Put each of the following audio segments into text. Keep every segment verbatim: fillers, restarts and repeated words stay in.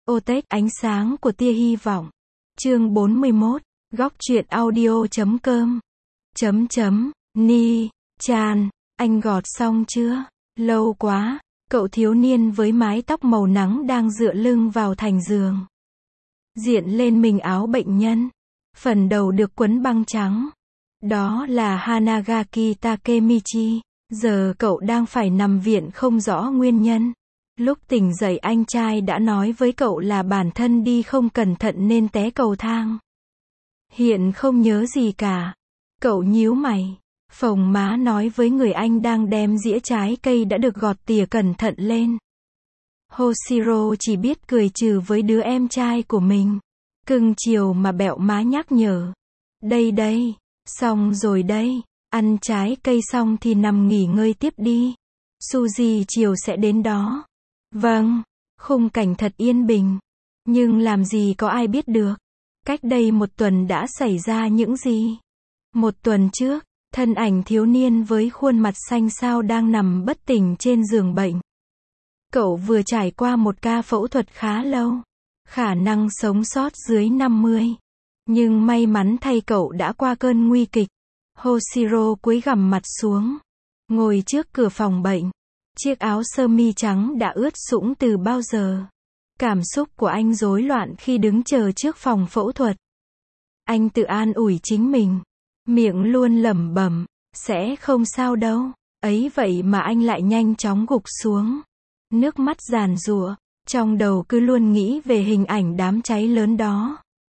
Otech, ánh sáng của tia hy vọng. Chương bốn mươi mốt, góc truyện audio chấm com. Chấm chấm, Ni, Chan, anh gọt xong chưa? Lâu quá. Cậu thiếu niên với mái tóc màu nắng đang dựa lưng vào thành giường. Diện lên mình áo bệnh nhân. Phần đầu được quấn băng trắng. Đó là Hanagaki Takemichi. Giờ cậu đang phải nằm viện không rõ nguyên nhân. Lúc tỉnh dậy anh trai đã nói với cậu là bản thân đi không cẩn thận nên té cầu thang. Hiện không nhớ gì cả. Cậu nhíu mày. Phồng má nói với người anh đang đem dĩa trái cây đã được gọt tỉa cẩn thận lên. Hoshiro chỉ biết cười trừ với đứa em trai của mình. Cưng chiều mà bẹo má nhắc nhở. Đây đây, xong rồi đây, ăn trái cây xong thì nằm nghỉ ngơi tiếp đi. Suzy chiều sẽ đến đó. Vâng, khung cảnh thật yên bình. Nhưng làm gì có ai biết được. Cách đây một tuần đã xảy ra những gì? Một tuần trước, thân ảnh thiếu niên với khuôn mặt xanh xao đang nằm bất tỉnh trên giường bệnh. Cậu vừa trải qua một ca phẫu thuật khá lâu. Khả năng sống sót dưới năm mươi. Nhưng may mắn thay cậu đã qua cơn nguy kịch. Hoshiro cúi gằm mặt xuống. Ngồi trước cửa phòng bệnh. Chiếc áo sơ mi trắng đã ướt sũng từ bao giờ. Cảm xúc của anh rối loạn khi đứng chờ trước phòng phẫu thuật. Anh tự an ủi chính mình. Miệng luôn lẩm bẩm, sẽ không sao đâu. Ấy vậy mà anh lại nhanh chóng gục xuống. Nước mắt giàn giụa. Trong đầu cứ luôn nghĩ về hình ảnh đám cháy lớn đó.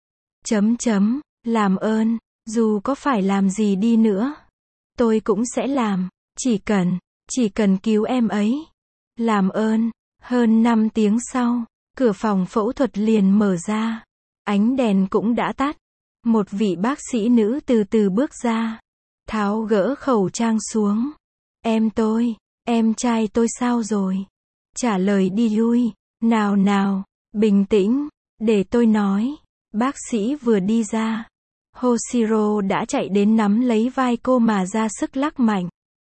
Chấm chấm, làm ơn, dù có phải làm gì đi nữa. Tôi cũng sẽ làm, chỉ cần, chỉ cần cứu em ấy. Làm ơn. Hơn năm tiếng sau, cửa phòng phẫu thuật liền mở ra. Ánh đèn cũng đã tắt. Một vị bác sĩ nữ từ từ bước ra. Tháo gỡ khẩu trang xuống. Em tôi, em trai tôi sao rồi? Trả lời đi Yui. Nào nào, bình tĩnh, để tôi nói. Bác sĩ vừa đi ra. Hoshiro đã chạy đến nắm lấy vai cô mà ra sức lắc mạnh.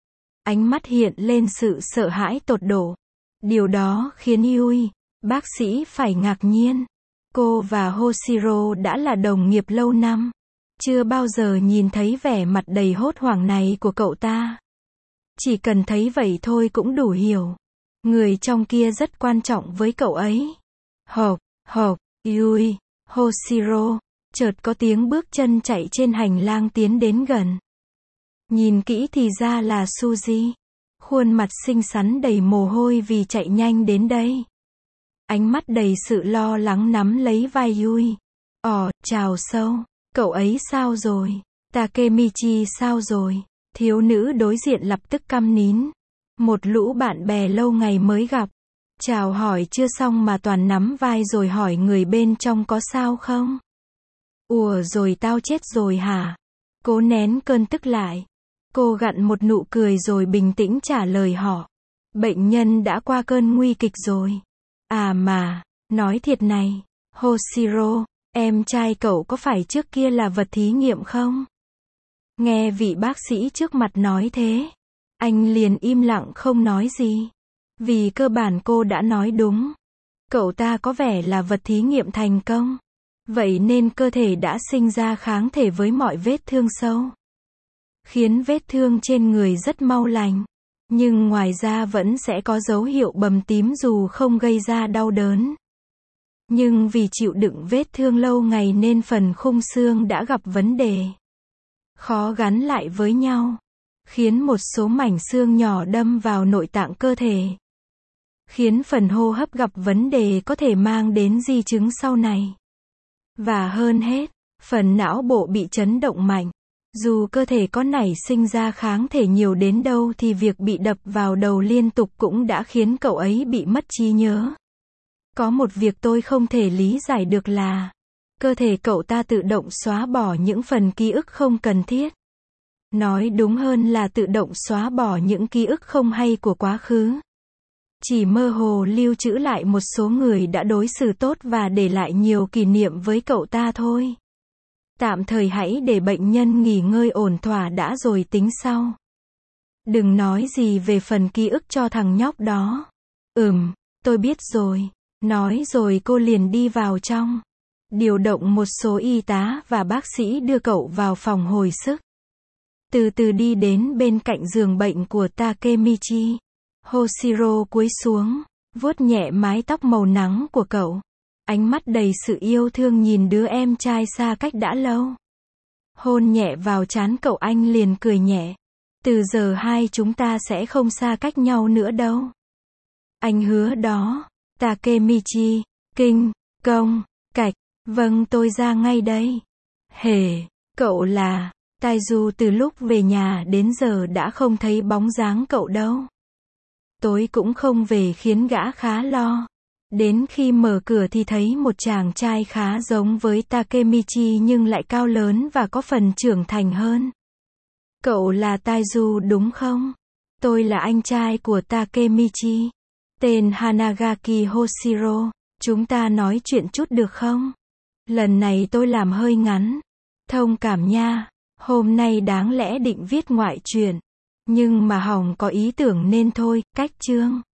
Ánh mắt hiện lên sự sợ hãi tột độ. Điều đó khiến Yui, bác sĩ phải ngạc nhiên. Cô và Hoshiro đã là đồng nghiệp lâu năm. Chưa bao giờ nhìn thấy vẻ mặt đầy hốt hoảng này của cậu ta. Chỉ cần thấy vậy thôi cũng đủ hiểu. Người trong kia rất quan trọng với cậu ấy. Hộp, hộp, Yui, Hoshiro. Chợt có tiếng bước chân chạy trên hành lang tiến đến gần. Nhìn kỹ thì ra là Suzy. Khuôn mặt xinh xắn đầy mồ hôi vì chạy nhanh đến đây. Ánh mắt đầy sự lo lắng nắm lấy vai Yui. Ồ, chào sâu. Cậu ấy sao rồi? Takemichi sao rồi? Thiếu nữ đối diện lập tức câm nín. Một lũ bạn bè lâu ngày mới gặp. Chào hỏi chưa xong mà toàn nắm vai rồi hỏi người bên trong có sao không? Ủa rồi tao chết rồi hả? Cố nén cơn tức lại. Cô gặn một nụ cười rồi bình tĩnh trả lời họ. Bệnh nhân đã qua cơn nguy kịch rồi. À mà, nói thiệt này, Hoshiro, em trai cậu có phải trước kia là vật thí nghiệm không? Nghe vị bác sĩ trước mặt nói thế. Anh liền im lặng không nói gì. Vì cơ bản cô đã nói đúng. Cậu ta có vẻ là vật thí nghiệm thành công. Vậy nên cơ thể đã sinh ra kháng thể với mọi vết thương sâu. Khiến vết thương trên người rất mau lành. Nhưng ngoài ra vẫn sẽ có dấu hiệu bầm tím dù không gây ra đau đớn. Nhưng vì chịu đựng vết thương lâu ngày nên phần khung xương đã gặp vấn đề. Khó gắn lại với nhau. Khiến một số mảnh xương nhỏ đâm vào nội tạng cơ thể. Khiến phần hô hấp gặp vấn đề có thể mang đến di chứng sau này. Và hơn hết, phần não bộ bị chấn động mạnh. Dù cơ thể có nảy sinh ra kháng thể nhiều đến đâu thì việc bị đập vào đầu liên tục cũng đã khiến cậu ấy bị mất trí nhớ. Có một việc tôi không thể lý giải được là cơ thể cậu ta tự động xóa bỏ những phần ký ức không cần thiết. Nói đúng hơn là tự động xóa bỏ những ký ức không hay của quá khứ. Chỉ mơ hồ lưu trữ lại một số người đã đối xử tốt và để lại nhiều kỷ niệm với cậu ta thôi. Tạm thời hãy để bệnh nhân nghỉ ngơi ổn thỏa đã rồi tính sau. Đừng nói gì về phần ký ức cho thằng nhóc đó. Ừm, tôi biết rồi. Nói rồi cô liền đi vào trong. Điều động một số y tá và bác sĩ đưa cậu vào phòng hồi sức. Từ từ đi đến bên cạnh giường bệnh của Takemichi. Hoshiro cúi xuống, vuốt nhẹ mái tóc màu nắng của cậu. Ánh mắt đầy sự yêu thương nhìn đứa em trai xa cách đã lâu. Hôn nhẹ vào trán cậu, anh liền cười nhẹ. Từ giờ hai chúng ta sẽ không xa cách nhau nữa đâu. Anh hứa đó. Takemichi, kinh, công, cạch, vâng tôi ra ngay đây. Hề, cậu là, Taiju từ lúc về nhà đến giờ đã không thấy bóng dáng cậu đâu. Tối cũng không về khiến gã khá lo. Đến khi mở cửa thì thấy một chàng trai khá giống với Takemichi nhưng lại cao lớn và có phần trưởng thành hơn. Cậu là Taiju đúng không? Tôi là anh trai của Takemichi. Tên Hanagaki Hoshiro. Chúng ta nói chuyện chút được không? Lần này tôi làm hơi ngắn. Thông cảm nha. Hôm nay đáng lẽ định viết ngoại truyện. Nhưng mà hỏng có ý tưởng nên thôi, cách chương.